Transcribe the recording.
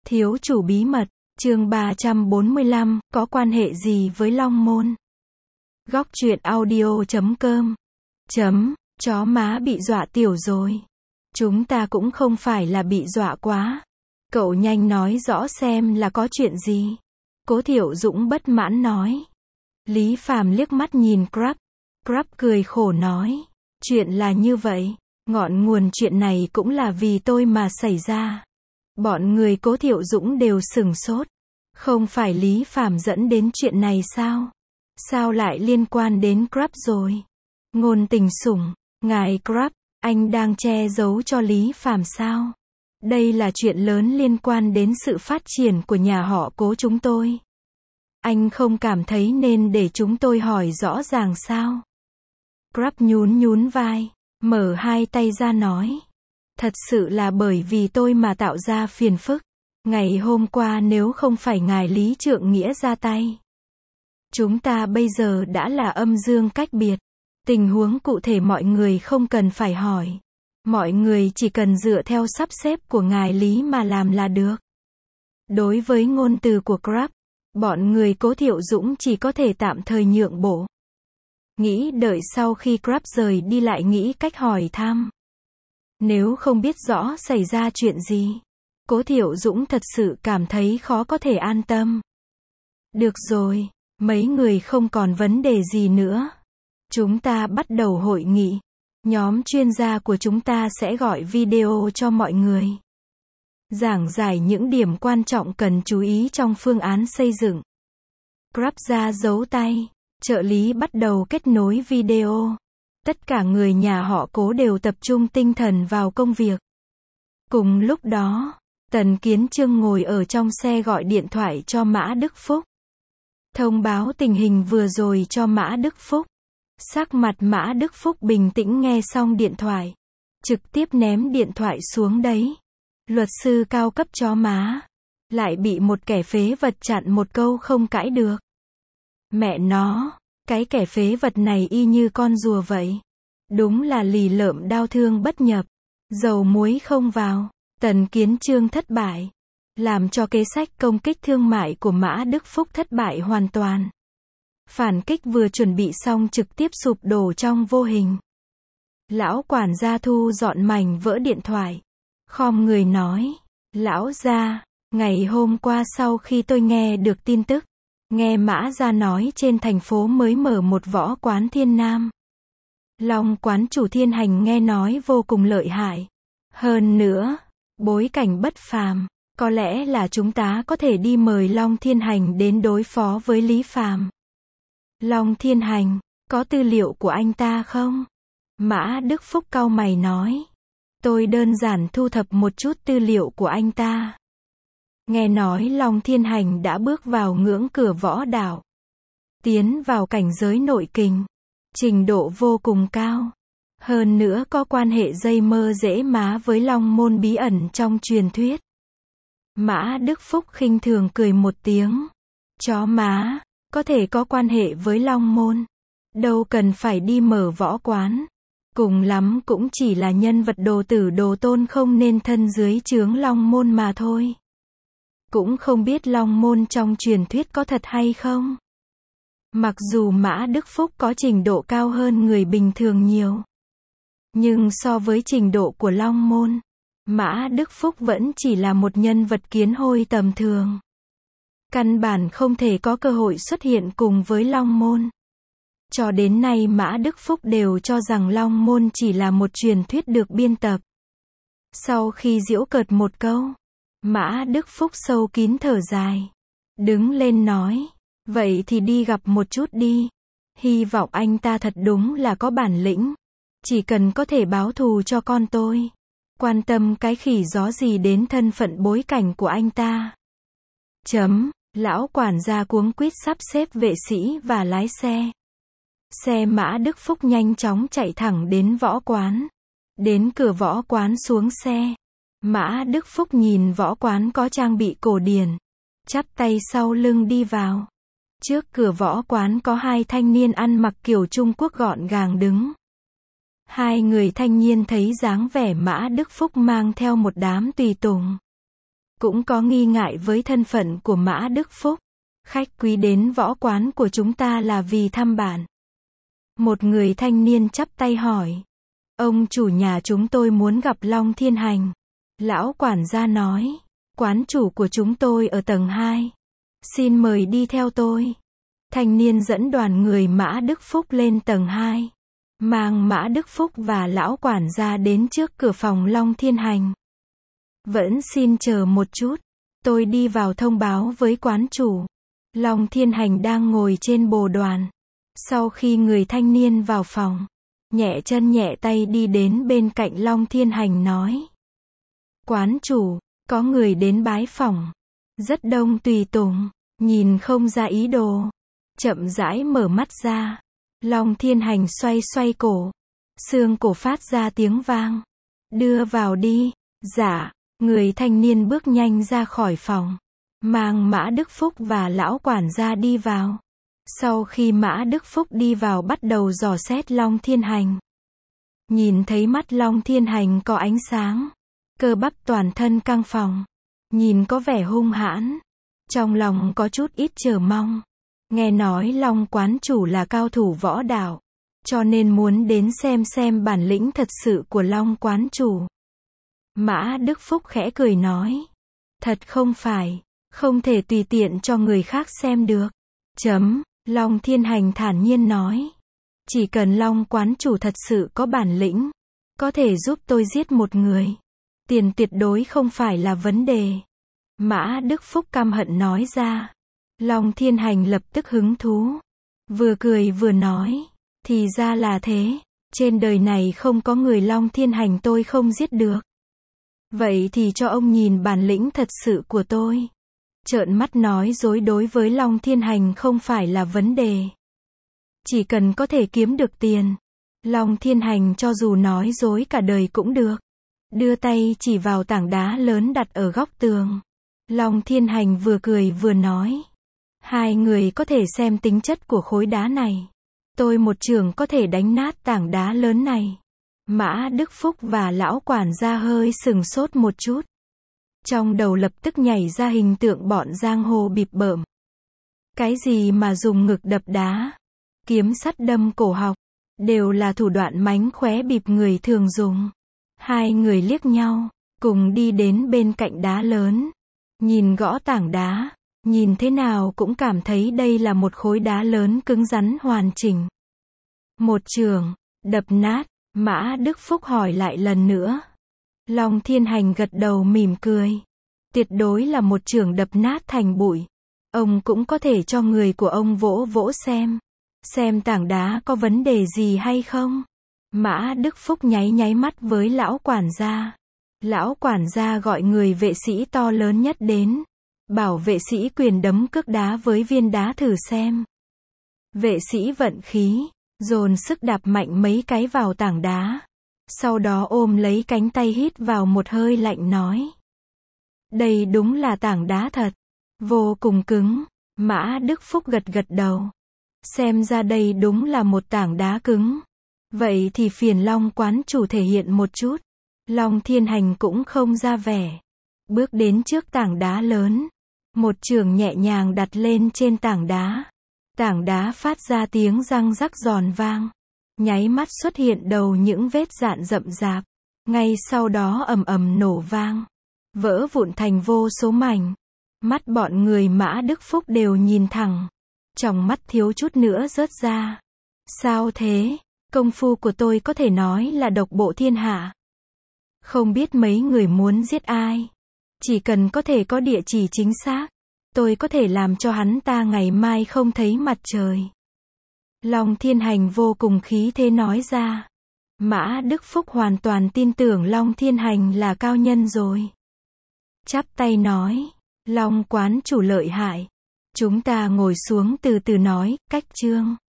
Thiếu chủ bí mật, chương 345, có quan hệ gì với Long Môn? Góc truyện audio.com. Chó má bị dọa tiểu rồi. Chúng ta cũng không phải là bị dọa quá. Cậu nhanh nói rõ xem là có chuyện gì. Cố Thiệu Dũng bất mãn nói. Lý Phàm liếc mắt nhìn Crab. Crab cười khổ nói. Chuyện là như vậy. Ngọn nguồn chuyện này cũng là vì tôi mà xảy ra. Bọn người Cố Thiệu Dũng đều sửng sốt. Không phải Lý Phàm dẫn đến chuyện này sao? Sao lại liên quan đến Crab rồi? Ngôn Tình Sủng, ngài Crab, anh đang che giấu cho Lý Phàm sao? Đây là chuyện lớn liên quan đến sự phát triển của nhà họ Cố chúng tôi. Anh không cảm thấy nên để chúng tôi hỏi rõ ràng sao? Crab nhún vai, mở hai tay ra nói. Thật sự là bởi vì tôi mà tạo ra phiền phức. Ngày hôm qua nếu không phải ngài Lý Trượng Nghĩa ra tay. Chúng ta bây giờ đã là âm dương cách biệt. Tình huống cụ thể mọi người không cần phải hỏi. Mọi người chỉ cần dựa theo sắp xếp của ngài Lý mà làm là được. Đối với ngôn từ của Crab, bọn người Cố Thiệu Dũng chỉ có thể tạm thời nhượng bộ. Nghĩ đợi sau khi Crab rời đi lại nghĩ cách hỏi thăm. Nếu không biết rõ xảy ra chuyện gì, Cố Thiệu Dũng thật sự cảm thấy khó có thể an tâm. Được rồi, mấy người không còn vấn đề gì nữa. Chúng ta bắt đầu hội nghị. Nhóm chuyên gia của chúng ta sẽ gọi video cho mọi người. Giảng giải những điểm quan trọng cần chú ý trong phương án xây dựng. Crab ra dấu tay. Trợ lý bắt đầu kết nối video. Tất cả người nhà họ Cố đều tập trung tinh thần vào công việc. Cùng lúc đó, Tần Kiến Chương ngồi ở trong xe gọi điện thoại cho Mã Đức Phúc. Thông báo tình hình vừa rồi cho Mã Đức Phúc. Sắc mặt Mã Đức Phúc bình tĩnh nghe xong điện thoại. Trực tiếp ném điện thoại xuống đấy. Luật sư cao cấp chó má. Lại bị một kẻ phế vật chặn một câu không cãi được. Mẹ nó, cái kẻ phế vật này y như con rùa vậy. Đúng là lì lợm đau thương bất nhập. Dầu muối không vào. Tần Kiến Chương thất bại. Làm cho kế sách công kích thương mại của Mã Đức Phúc thất bại hoàn toàn. Phản kích vừa chuẩn bị xong trực tiếp sụp đổ trong vô hình. Lão quản gia thu dọn mảnh vỡ điện thoại. Khom người nói. Lão gia, ngày hôm qua sau khi tôi nghe được tin tức, nghe Mã gia nói trên thành phố mới mở một võ quán Thiên Nam. Long quán chủ Thiên Hành nghe nói vô cùng lợi hại. Hơn nữa, bối cảnh bất phàm, có lẽ là chúng ta có thể đi mời Long Thiên Hành đến đối phó với Lý Phàm. Long Thiên Hành, có tư liệu của anh ta không? Mã Đức Phúc cau mày nói. Tôi đơn giản thu thập một chút tư liệu của anh ta. Nghe nói Long Thiên Hành đã bước vào ngưỡng cửa võ đạo. Tiến vào cảnh giới nội kình. Trình độ vô cùng cao. Hơn nữa có quan hệ dây mơ dễ má với Long Môn bí ẩn trong truyền thuyết. Mã Đức Phúc khinh thường cười một tiếng. Chó má, có thể có quan hệ với Long Môn. Đâu cần phải đi mở võ quán. Cùng lắm cũng chỉ là nhân vật đồ tử đồ tôn không nên thân dưới trướng Long Môn mà thôi. Cũng không biết Long Môn trong truyền thuyết có thật hay không. Mặc dù Mã Đức Phúc có trình độ cao hơn người bình thường nhiều. Nhưng so với trình độ của Long Môn, Mã Đức Phúc vẫn chỉ là một nhân vật kiến hôi tầm thường. Căn bản không thể có cơ hội xuất hiện cùng với Long Môn. Cho đến nay Mã Đức Phúc đều cho rằng Long Môn chỉ là một truyền thuyết được biên tập. Sau khi giễu cợt một câu, Mã Đức Phúc sâu kín thở dài. Đứng lên nói. Vậy thì đi gặp một chút đi. Hy vọng anh ta thật đúng là có bản lĩnh. Chỉ cần có thể báo thù cho con tôi. Quan tâm cái khỉ gió gì đến thân phận bối cảnh của anh ta. Lão quản gia cuống quýt sắp xếp vệ sĩ và lái xe. Xe Mã Đức Phúc nhanh chóng chạy thẳng đến võ quán. Đến cửa võ quán xuống xe. Mã Đức Phúc nhìn võ quán có trang bị cổ điển. Chắp tay sau lưng đi vào. Trước cửa võ quán có hai thanh niên ăn mặc kiểu Trung Quốc gọn gàng đứng. Hai người thanh niên thấy dáng vẻ Mã Đức Phúc mang theo một đám tùy tùng. cũng có nghi ngại với thân phận của Mã Đức Phúc. Khách quý đến võ quán của chúng ta là vì thăm bạn. Một người thanh niên chắp tay hỏi. Ông chủ nhà chúng tôi muốn gặp Long Thiên Hành. Lão quản gia nói. Quán chủ của chúng tôi ở tầng 2. Xin mời đi theo tôi. Thanh niên dẫn đoàn người Mã Đức Phúc lên tầng 2. Mang Mã Đức Phúc và lão quản gia đến trước cửa phòng Long Thiên Hành. Vẫn xin chờ một chút. Tôi đi vào thông báo với quán chủ. Long Thiên Hành đang ngồi trên bồ đoàn. Sau khi người thanh niên vào phòng, nhẹ chân nhẹ tay đi đến bên cạnh Long Thiên Hành nói. Quán chủ, có người đến bái phỏng. Rất đông tùy tùng, nhìn không ra ý đồ. Chậm rãi mở mắt ra. Long Thiên Hành xoay xoay cổ. Xương cổ phát ra tiếng vang. Đưa vào đi. Dạ. Người thanh niên bước nhanh ra khỏi phòng. Mang Mã Đức Phúc và lão quản gia đi vào. Sau khi Mã Đức Phúc đi vào bắt đầu dò xét Long Thiên Hành. Nhìn thấy mắt Long Thiên Hành có ánh sáng. Cơ bắp toàn thân căng phồng. Nhìn có vẻ hung hãn. Trong lòng có chút ít chờ mong. Nghe nói Long quán chủ là cao thủ võ đạo. Cho nên muốn đến xem bản lĩnh thật sự của Long quán chủ. Mã Đức Phúc khẽ cười nói. Thật không phải. Không thể tùy tiện cho người khác xem được. Long Thiên Hành thản nhiên nói. Chỉ cần Long quán chủ thật sự có bản lĩnh. Có thể giúp tôi giết một người. Tiền tuyệt đối không phải là vấn đề. Mã Đức Phúc căm hận nói ra. Long Thiên Hành lập tức hứng thú. Vừa cười vừa nói. Thì ra là thế. Trên đời này không có người Long Thiên Hành tôi không giết được. Vậy thì cho ông nhìn bản lĩnh thật sự của tôi. Trợn mắt nói dối đối với Long Thiên Hành không phải là vấn đề. Chỉ cần có thể kiếm được tiền. Long Thiên Hành cho dù nói dối cả đời cũng được. Đưa tay chỉ vào tảng đá lớn đặt ở góc tường. Long Thiên Hành vừa cười vừa nói. Hai người có thể xem tính chất của khối đá này. Tôi một chưởng có thể đánh nát tảng đá lớn này. Mã Đức Phúc và lão quản gia hơi sừng sốt một chút. Trong đầu lập tức nhảy ra hình tượng bọn giang hồ bịp bợm. Cái gì mà dùng ngực đập đá, kiếm sắt đâm cổ học, đều là thủ đoạn mánh khóe bịp người thường dùng. Hai người liếc nhau, cùng đi đến bên cạnh đá lớn. Nhìn gõ tảng đá, nhìn thế nào cũng cảm thấy đây là một khối đá lớn cứng rắn hoàn chỉnh. Một chưởng, đập nát, Mã Đức Phúc hỏi lại lần nữa. Long Thiên Hành gật đầu mỉm cười. Tuyệt đối là một chưởng đập nát thành bụi. Ông cũng có thể cho người của ông vỗ vỗ xem tảng đá có vấn đề gì hay không. Mã Đức Phúc nháy mắt với lão quản gia. Lão quản gia gọi người vệ sĩ to lớn nhất đến. Bảo vệ sĩ quyền đấm cước đá với viên đá thử xem. Vệ sĩ vận khí, dồn sức đạp mạnh mấy cái vào tảng đá. Sau đó ôm lấy cánh tay hít vào một hơi lạnh nói. Đây đúng là tảng đá thật. Vô cùng cứng. Mã Đức Phúc gật đầu. Xem ra đây đúng là một tảng đá cứng. Vậy thì phiền Long quán chủ thể hiện một chút. Long Thiên Hành cũng không ra vẻ. Bước đến trước tảng đá lớn. Một chưởng nhẹ nhàng đặt lên trên tảng đá. Tảng đá phát ra tiếng răng rắc giòn vang. Nháy mắt xuất hiện đầu những vết dạn rậm rạp. Ngay sau đó ầm ầm nổ vang. Vỡ vụn thành vô số mảnh. Mắt bọn người Mã Đức Phúc đều nhìn thẳng. Tròng mắt thiếu chút nữa rớt ra. Sao thế? Công phu của tôi có thể nói là độc bộ thiên hạ. Không biết mấy người muốn giết ai. Chỉ cần có thể có địa chỉ chính xác. Tôi có thể làm cho hắn ta ngày mai không thấy mặt trời. Long Thiên Hành vô cùng khí thế nói ra. Mã Đức Phúc hoàn toàn tin tưởng Long Thiên Hành là cao nhân rồi. Chắp tay nói. Long quán chủ lợi hại. Chúng ta ngồi xuống từ từ nói, cách chương.